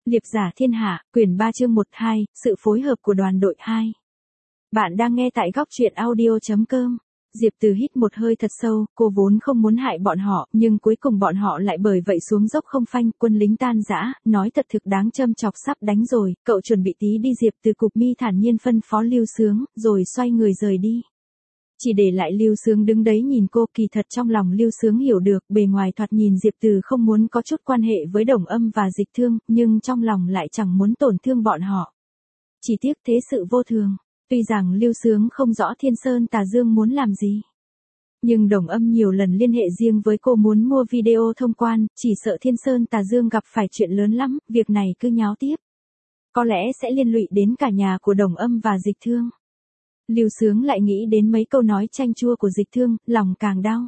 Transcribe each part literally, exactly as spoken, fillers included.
Liệp giả thiên hạ, quyển ba chương một hai, sự phối hợp của đoàn đội hai. Bạn đang nghe tại góc truyện audio chấm com. Diệp Từ hít một hơi thật sâu, cô vốn không muốn hại bọn họ, nhưng cuối cùng bọn họ lại bởi vậy xuống dốc không phanh, quân lính tan rã, nói thật thực đáng châm chọc sắp đánh rồi, cậu chuẩn bị tí đi. Diệp Từ cục mi thản nhiên phân phó Lưu Sướng, rồi xoay người rời đi. Chỉ để lại Lưu Sướng đứng đấy nhìn cô, kỳ thật trong lòng Lưu Sướng hiểu được, bề ngoài thoạt nhìn Diệp Từ không muốn có chút quan hệ với Đồng Âm và Dịch Thương, nhưng trong lòng lại chẳng muốn tổn thương bọn họ. Chỉ tiếc thế sự vô thường, tuy rằng Lưu Sướng không rõ Thiên Sơn Tà Dương muốn làm gì. Nhưng Đồng Âm nhiều lần liên hệ riêng với cô muốn mua video thông quan, chỉ sợ Thiên Sơn Tà Dương gặp phải chuyện lớn lắm, việc này cứ nháo tiếp. Có lẽ sẽ liên lụy đến cả nhà của Đồng Âm và Dịch Thương. Lưu Sướng lại nghĩ đến mấy câu nói chanh chua của Dịch Thương, lòng càng đau.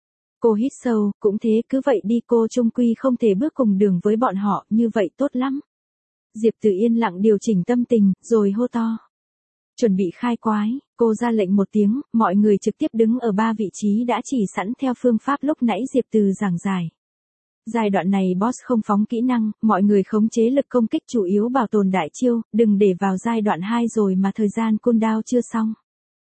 Cô hít sâu, cũng thế cứ vậy đi, cô chung quy không thể bước cùng đường với bọn họ, như vậy tốt lắm. Diệp Từ yên lặng điều chỉnh tâm tình, rồi hô to. Chuẩn bị khai quái, cô ra lệnh một tiếng, mọi người trực tiếp đứng ở ba vị trí đã chỉ sẵn theo phương pháp lúc nãy Diệp Từ giảng giải. Giai đoạn này boss không phóng kỹ năng, mọi người khống chế lực công kích chủ yếu bảo tồn đại chiêu, đừng để vào giai đoạn hai rồi mà thời gian cooldown chưa xong.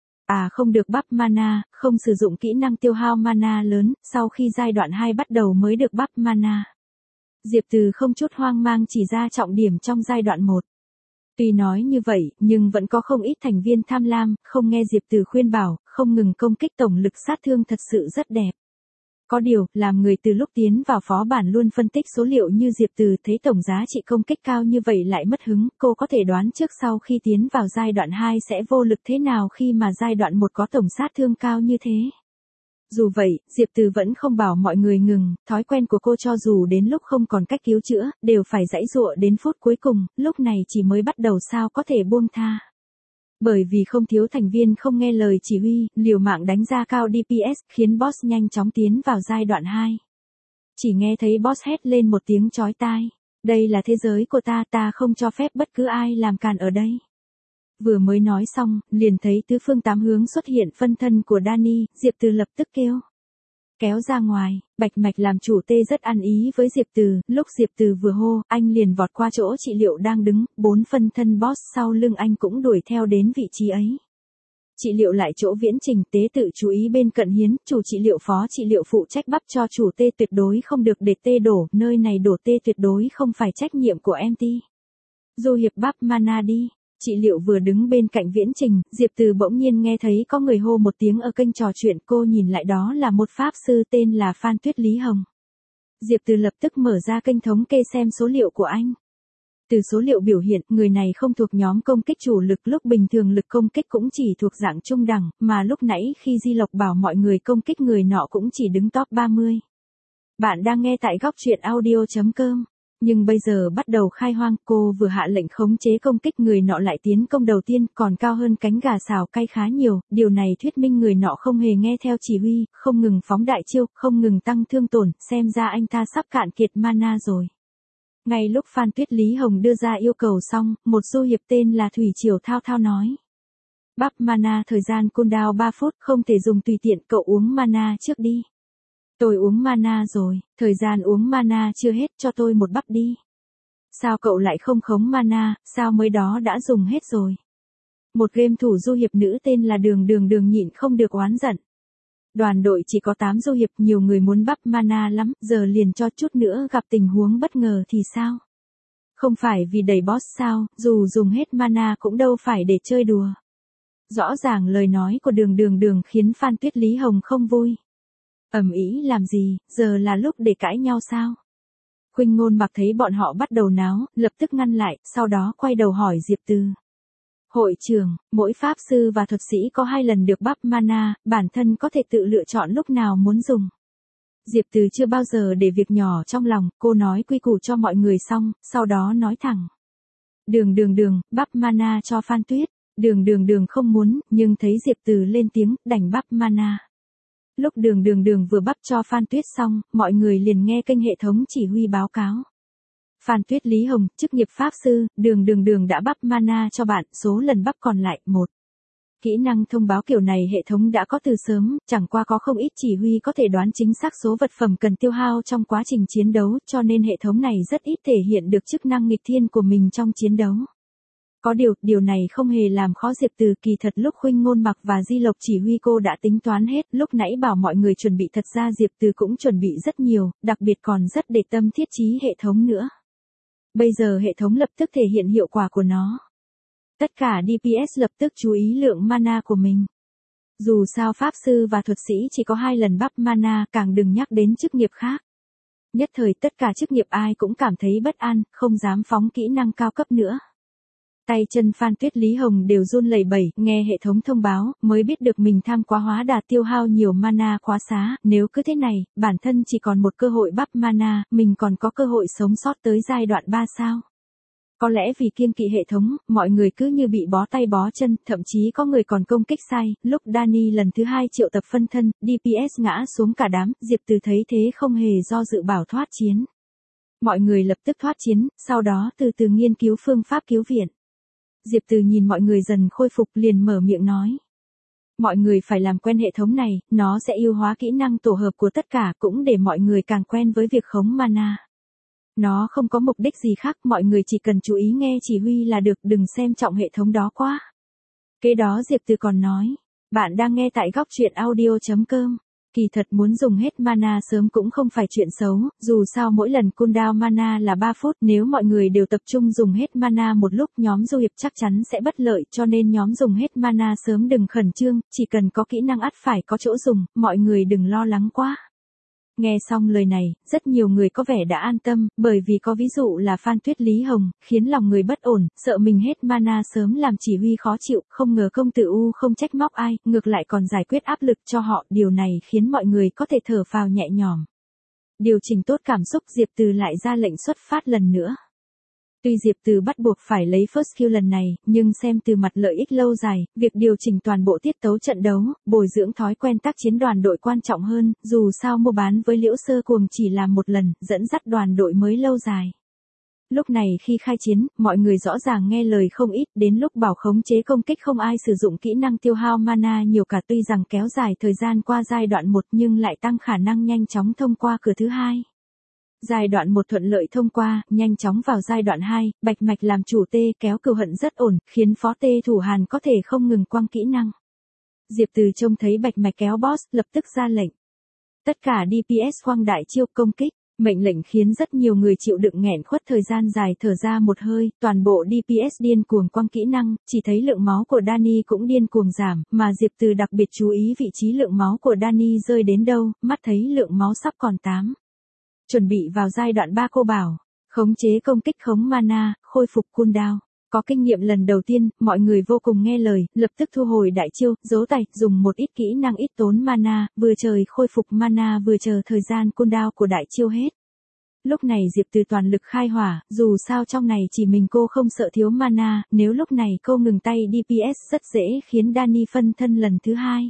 À không được bắp mana, không sử dụng kỹ năng tiêu hao mana lớn, sau khi giai đoạn hai bắt đầu mới được bắp mana. Diệp Từ không chút hoang mang chỉ ra trọng điểm trong giai đoạn một. Tuy nói như vậy, nhưng vẫn có không ít thành viên tham lam, không nghe Diệp Từ khuyên bảo, không ngừng công kích, tổng lực sát thương thật sự rất đẹp. Có điều, làm người từ lúc tiến vào phó bản luôn phân tích số liệu như Diệp Từ thấy tổng giá trị công kích cao như vậy lại mất hứng, cô có thể đoán trước sau khi tiến vào giai đoạn hai sẽ vô lực thế nào khi mà giai đoạn một có tổng sát thương cao như thế. Dù vậy, Diệp Từ vẫn không bảo mọi người ngừng, thói quen của cô cho dù đến lúc không còn cách cứu chữa, đều phải giãy giụa đến phút cuối cùng, lúc này chỉ mới bắt đầu sao có thể buông tha. Bởi vì không thiếu thành viên không nghe lời chỉ huy, liều mạng đánh ra cao đê pê ét, khiến boss nhanh chóng tiến vào giai đoạn hai. Chỉ nghe thấy boss hét lên một tiếng chói tai. Đây là thế giới của ta, ta không cho phép bất cứ ai làm càn ở đây. Vừa mới nói xong, liền thấy tứ phương tám hướng xuất hiện phân thân của Danny, Diệp Từ lập tức kêu. Kéo ra ngoài, Bạch Mạch làm chủ tê rất ăn ý với Diệp Từ, lúc Diệp Từ vừa hô, anh liền vọt qua chỗ trị liệu đang đứng, bốn phân thân boss sau lưng anh cũng đuổi theo đến vị trí ấy. Trị liệu lại chỗ Viễn Trình, tế tự chú ý bên cận hiến, chủ trị liệu phó trị liệu phụ trách bắp cho chủ tê tuyệt đối không được để tê đổ, nơi này đổ tê tuyệt đối không phải trách nhiệm của em tê. Du Hiệp bắp mana đi. Trị liệu vừa đứng bên cạnh Viễn Trình, Diệp Từ bỗng nhiên nghe thấy có người hô một tiếng ở kênh trò chuyện, cô nhìn lại đó là một pháp sư tên là Phan Tuyết Lý Hồng. Diệp Từ lập tức mở ra kênh thống kê xem số liệu của anh. Từ số liệu biểu hiện, người này không thuộc nhóm công kích chủ lực, lúc bình thường lực công kích cũng chỉ thuộc dạng trung đẳng, mà lúc nãy khi Di Lộc bảo mọi người công kích người nọ cũng chỉ đứng top ba mươi. Bạn đang nghe tại góc truyện audio chấm com. Nhưng bây giờ bắt đầu khai hoang, cô vừa hạ lệnh khống chế công kích, người nọ lại tiến công đầu tiên, còn cao hơn cánh gà xào cay khá nhiều, điều này thuyết minh người nọ không hề nghe theo chỉ huy, không ngừng phóng đại chiêu, không ngừng tăng thương tổn, xem ra anh ta sắp cạn kiệt mana rồi. Ngay lúc Phan Tuyết Lý Hồng đưa ra yêu cầu xong, một du hiệp tên là Thủy Triều thao thao nói. Bắp mana thời gian cooldown ba phút, không thể dùng tùy tiện, cậu uống mana trước đi. Tôi uống mana rồi, thời gian uống mana chưa hết, cho tôi một bắp đi. Sao cậu lại không khống mana, sao mới đó đã dùng hết rồi. Một game thủ du hiệp nữ tên là Đường Đường Đường nhịn không được oán giận. Đoàn đội chỉ có tám du hiệp, nhiều người muốn bắp mana lắm, giờ liền cho chút nữa gặp tình huống bất ngờ thì sao? Không phải vì đẩy boss sao, dù dùng hết mana cũng đâu phải để chơi đùa. Rõ ràng lời nói của Đường Đường Đường khiến Phan Tuyết Lý Hồng không vui. Ầm ĩ làm gì, giờ là lúc để cãi nhau sao? Khuynh Ngôn Mặc thấy bọn họ bắt đầu náo, lập tức ngăn lại, sau đó quay đầu hỏi Diệp Từ. Hội trưởng, mỗi pháp sư và thuật sĩ có hai lần được bắp mana, bản thân có thể tự lựa chọn lúc nào muốn dùng. Diệp Từ chưa bao giờ để việc nhỏ trong lòng, cô nói quy củ cho mọi người xong, sau đó nói thẳng. Đường Đường Đường, bắp mana cho Phan Tuyết. Đường Đường Đường không muốn, nhưng thấy Diệp Từ lên tiếng, đành bắp mana. Lúc Đường Đường Đường vừa bắp cho Phan Tuyết xong, mọi người liền nghe kênh hệ thống chỉ huy báo cáo. Phan Tuyết Lý Hồng, chức nghiệp pháp sư, Đường Đường Đường đã bắp mana cho bạn, số lần bắp còn lại, một. Kỹ năng thông báo kiểu này hệ thống đã có từ sớm, chẳng qua có không ít chỉ huy có thể đoán chính xác số vật phẩm cần tiêu hao trong quá trình chiến đấu, cho nên hệ thống này rất ít thể hiện được chức năng nghịch thiên của mình trong chiến đấu. Có điều, điều này không hề làm khó Diệp Từ, kỳ thật lúc Khuynh Ngôn Mặc và Di Lộc chỉ huy cô đã tính toán hết, lúc nãy bảo mọi người chuẩn bị thật ra Diệp Từ cũng chuẩn bị rất nhiều, đặc biệt còn rất để tâm thiết trí hệ thống nữa. Bây giờ hệ thống lập tức thể hiện hiệu quả của nó. Tất cả đê pê ét lập tức chú ý lượng mana của mình. Dù sao Pháp Sư và Thuật Sĩ chỉ có hai lần bắp mana, càng đừng nhắc đến chức nghiệp khác. Nhất thời tất cả chức nghiệp ai cũng cảm thấy bất an, không dám phóng kỹ năng cao cấp nữa. Tay chân Phan Tuyết Lý Hồng đều run lẩy bẩy, nghe hệ thống thông báo, mới biết được mình tham quá hóa đà tiêu hao nhiều mana quá xá, nếu cứ thế này, bản thân chỉ còn một cơ hội bắp mana, mình còn có cơ hội sống sót tới giai đoạn ba sao. Có lẽ vì kiêng kỵ hệ thống, mọi người cứ như bị bó tay bó chân, thậm chí có người còn công kích sai, lúc Dani lần thứ hai triệu tập phân thân, đê pê ét ngã xuống cả đám, Diệp Từ thấy thế không hề do dự bảo thoát chiến. Mọi người lập tức thoát chiến, sau đó từ từ nghiên cứu phương pháp cứu viện. Diệp Từ nhìn mọi người dần khôi phục liền mở miệng nói. Mọi người phải làm quen hệ thống này, nó sẽ ưu hóa kỹ năng tổ hợp của tất cả, cũng để mọi người càng quen với việc khống mana. Nó không có mục đích gì khác, mọi người chỉ cần chú ý nghe chỉ huy là được, đừng xem trọng hệ thống đó quá. Kế đó Diệp Từ còn nói, bạn đang nghe tại góc truyện audio chấm com. Kỳ thật muốn dùng hết mana sớm cũng không phải chuyện xấu, dù sao mỗi lần cooldown mana là ba phút, nếu mọi người đều tập trung dùng hết mana một lúc nhóm du hiệp chắc chắn sẽ bất lợi, cho nên nhóm dùng hết mana sớm đừng khẩn trương, chỉ cần có kỹ năng ắt phải có chỗ dùng, mọi người đừng lo lắng quá. Nghe xong lời này, rất nhiều người có vẻ đã an tâm, bởi vì có ví dụ là Phan Tuyết Lý Hồng, khiến lòng người bất ổn, sợ mình hết mana sớm làm chỉ huy khó chịu, không ngờ công tử U không trách móc ai, ngược lại còn giải quyết áp lực cho họ, điều này khiến mọi người có thể thở phào nhẹ nhõm. Điều chỉnh tốt cảm xúc, Diệp Từ lại ra lệnh xuất phát lần nữa. Tuy Diệp Từ bắt buộc phải lấy first kill lần này, nhưng xem từ mặt lợi ích lâu dài, việc điều chỉnh toàn bộ tiết tấu trận đấu, bồi dưỡng thói quen tác chiến đoàn đội quan trọng hơn, dù sao mua bán với Liễu Sơ Cuồng chỉ làm một lần, dẫn dắt đoàn đội mới lâu dài. Lúc này khi khai chiến, mọi người rõ ràng nghe lời không ít, đến lúc bảo khống chế công kích không ai sử dụng kỹ năng tiêu hao mana nhiều cả, tuy rằng kéo dài thời gian qua giai đoạn một nhưng lại tăng khả năng nhanh chóng thông qua cửa thứ hai. Giai đoạn một thuận lợi thông qua, nhanh chóng vào giai đoạn hai, Bạch Mạch làm chủ tê kéo cừu hận rất ổn, khiến phó tê thủ Hàn có thể không ngừng quăng kỹ năng. Diệp Từ trông thấy Bạch Mạch kéo boss, lập tức ra lệnh. Tất cả đê pê ét quăng đại chiêu công kích, mệnh lệnh khiến rất nhiều người chịu đựng nghẹn khuất thời gian dài thở ra một hơi, toàn bộ đê pê ét điên cuồng quăng kỹ năng, chỉ thấy lượng máu của Dani cũng điên cuồng giảm, mà Diệp Từ đặc biệt chú ý vị trí lượng máu của Dani rơi đến đâu, mắt thấy lượng máu sắp còn tám. Chuẩn bị vào giai đoạn ba cô bảo, khống chế công kích khống mana, khôi phục cooldown. Có kinh nghiệm lần đầu tiên, mọi người vô cùng nghe lời, lập tức thu hồi đại chiêu, dấu tay, dùng một ít kỹ năng ít tốn mana, vừa trời khôi phục mana vừa chờ thời gian cooldown của đại chiêu hết. Lúc này Diệp Từ toàn lực khai hỏa, dù sao trong này chỉ mình cô không sợ thiếu mana, nếu lúc này cô ngừng tay đê pê ét rất dễ khiến Dani phân thân lần thứ hai.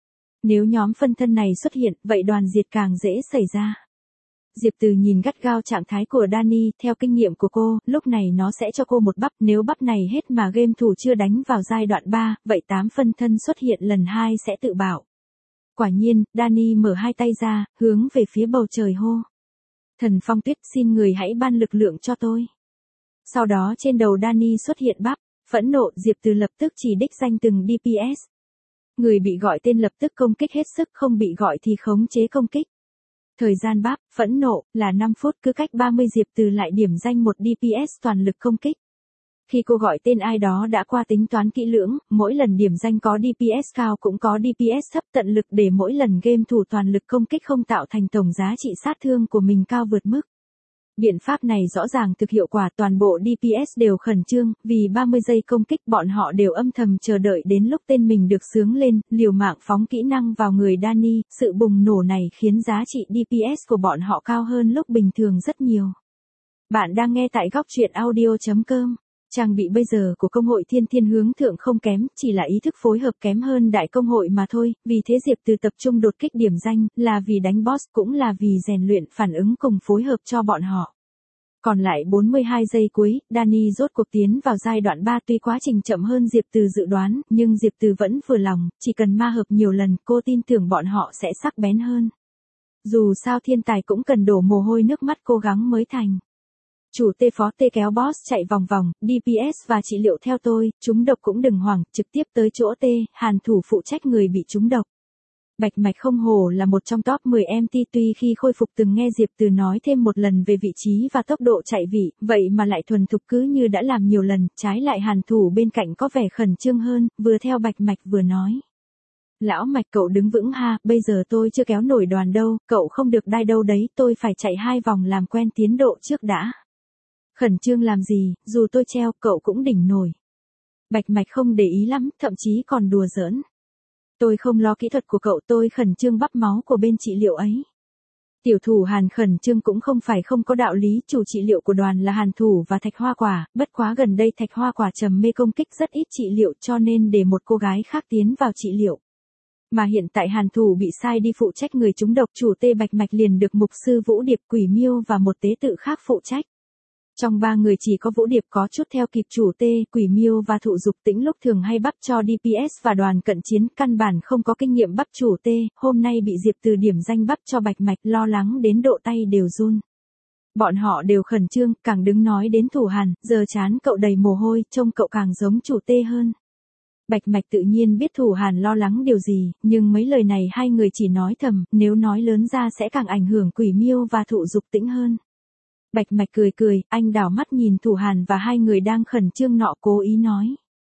Nếu nhóm phân thân này xuất hiện, vậy đoàn diệt càng dễ xảy ra. Diệp Từ nhìn gắt gao trạng thái của Dani, theo kinh nghiệm của cô, lúc này nó sẽ cho cô một bắp, nếu bắp này hết mà game thủ chưa đánh vào giai đoạn ba, vậy tám phân thân xuất hiện lần hai sẽ tự bảo. Quả nhiên, Dani mở hai tay ra, hướng về phía bầu trời hô. Thần Phong Tuyết, xin người hãy ban lực lượng cho tôi. Sau đó trên đầu Dani xuất hiện bắp, phẫn nộ, Diệp Từ lập tức chỉ đích danh từng đê pê ét. Người bị gọi tên lập tức công kích hết sức, không bị gọi thì khống chế công kích. Thời gian bắp, phẫn nộ, là năm phút, cứ cách ba mươi Diệp Từ lại điểm danh một đê pê ét toàn lực công kích. Khi cô gọi tên ai đó đã qua tính toán kỹ lưỡng, mỗi lần điểm danh có đê pê ét cao cũng có đê pê ét thấp, tận lực để mỗi lần game thủ toàn lực công kích không tạo thành tổng giá trị sát thương của mình cao vượt mức. Biện pháp này rõ ràng thực hiệu quả, toàn bộ đê pê ét đều khẩn trương, vì ba mươi giây công kích bọn họ đều âm thầm chờ đợi đến lúc tên mình được xướng lên, liều mạng phóng kỹ năng vào người Dani, sự bùng nổ này khiến giá trị đê pê ét của bọn họ cao hơn lúc bình thường rất nhiều. Bạn đang nghe tại góc truyện audio chấm com. Trang bị bây giờ của công hội Thiên Thiên hướng thượng không kém, chỉ là ý thức phối hợp kém hơn đại công hội mà thôi, vì thế Diệp Từ tập trung đột kích điểm danh, là vì đánh boss cũng là vì rèn luyện phản ứng cùng phối hợp cho bọn họ. Còn lại bốn mươi hai giây cuối, Dany rốt cuộc tiến vào giai đoạn ba, tuy quá trình chậm hơn Diệp Từ dự đoán, nhưng Diệp Từ vẫn vừa lòng, chỉ cần ma hợp nhiều lần, cô tin tưởng bọn họ sẽ sắc bén hơn. Dù sao thiên tài cũng cần đổ mồ hôi nước mắt cố gắng mới thành. Chủ T phó T kéo boss chạy vòng vòng, đê pê ét và trị liệu theo tôi, trúng độc cũng đừng hoảng, trực tiếp tới chỗ T, Hàn thủ phụ trách người bị trúng độc. Bạch Mạch không hổ là một trong top mười em tê, tuy khi khôi phục từng nghe Diệp Từ nói thêm một lần về vị trí và tốc độ chạy vị, vậy mà lại thuần thục cứ như đã làm nhiều lần, trái lại Hàn thủ bên cạnh có vẻ khẩn trương hơn, vừa theo Bạch Mạch vừa nói. Lão Mạch cậu đứng vững ha, bây giờ tôi chưa kéo nổi đoàn đâu, cậu không được đai đâu đấy, tôi phải chạy hai vòng làm quen tiến độ trước đã. Khẩn trương làm gì, dù tôi treo, cậu cũng đỉnh nổi. Bạch Mạch không để ý lắm, thậm chí còn đùa giỡn. Tôi không lo kỹ thuật của cậu, tôi khẩn trương bắp máu của bên trị liệu ấy. Tiểu thủ Hàn khẩn trương cũng không phải không có đạo lý, chủ trị liệu của đoàn là Hàn thủ và Thạch Hoa Quả, bất quá gần đây Thạch Hoa Quả trầm mê công kích rất ít trị liệu cho nên để một cô gái khác tiến vào trị liệu. Mà hiện tại Hàn thủ bị sai đi phụ trách người trúng độc, chủ T Bạch Mạch liền được mục sư Vũ Điệp, Quỷ Miêu và một tế tự khác phụ trách. Trong ba người chỉ có Vũ Điệp có chút theo kịp chủ T, Quỷ Miêu và Thụ Dục Tĩnh lúc thường hay bắp cho đê pê ét và đoàn cận chiến, căn bản không có kinh nghiệm bắp chủ T, hôm nay bị Diệp Từ điểm danh bắp cho Bạch Mạch, lo lắng đến độ tay đều run. Bọn họ đều khẩn trương, càng đứng nói đến Thủ Hàn, giờ chán cậu đầy mồ hôi, trông cậu càng giống chủ T hơn. Bạch Mạch tự nhiên biết Thủ Hàn lo lắng điều gì, nhưng mấy lời này hai người chỉ nói thầm, nếu nói lớn ra sẽ càng ảnh hưởng Quỷ Miêu và Thụ Dục Tĩnh hơn. Bạch Mạch cười cười, anh đảo mắt nhìn Thủ Hàn và hai người đang khẩn trương nọ, cố ý nói.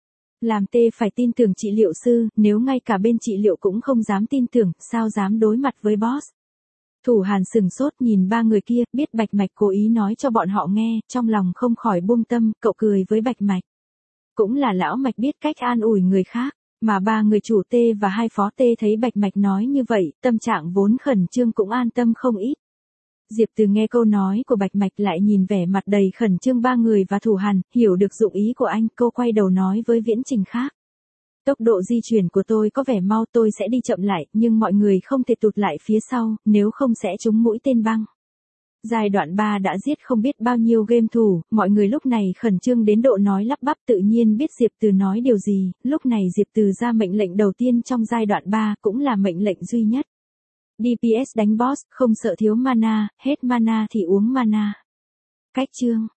Làm T phải tin tưởng trị liệu sư, nếu ngay cả bên trị liệu cũng không dám tin tưởng, sao dám đối mặt với boss. Thủ Hàn sừng sốt nhìn ba người kia, biết Bạch Mạch cố ý nói cho bọn họ nghe, trong lòng không khỏi buông tâm, cậu cười với Bạch Mạch. Cũng là lão Mạch biết cách an ủi người khác, mà ba người chủ T và hai phó T thấy Bạch Mạch nói như vậy, tâm trạng vốn khẩn trương cũng an tâm không ít. Diệp Từ nghe câu nói của Bạch Mạch lại nhìn vẻ mặt đầy khẩn trương ba người và Thủ Hàn, hiểu được dụng ý của anh, cô quay đầu nói với Viễn Trình khác. Tốc độ di chuyển của tôi có vẻ mau, tôi sẽ đi chậm lại, nhưng mọi người không thể tụt lại phía sau, nếu không sẽ trúng mũi tên băng. Giai đoạn ba đã giết không biết bao nhiêu game thủ, mọi người lúc này khẩn trương đến độ nói lắp bắp, tự nhiên biết Diệp Từ nói điều gì, lúc này Diệp Từ ra mệnh lệnh đầu tiên trong giai đoạn ba, cũng là mệnh lệnh duy nhất. đê pê ét đánh boss, không sợ thiếu mana, hết mana thì uống mana. Cách chương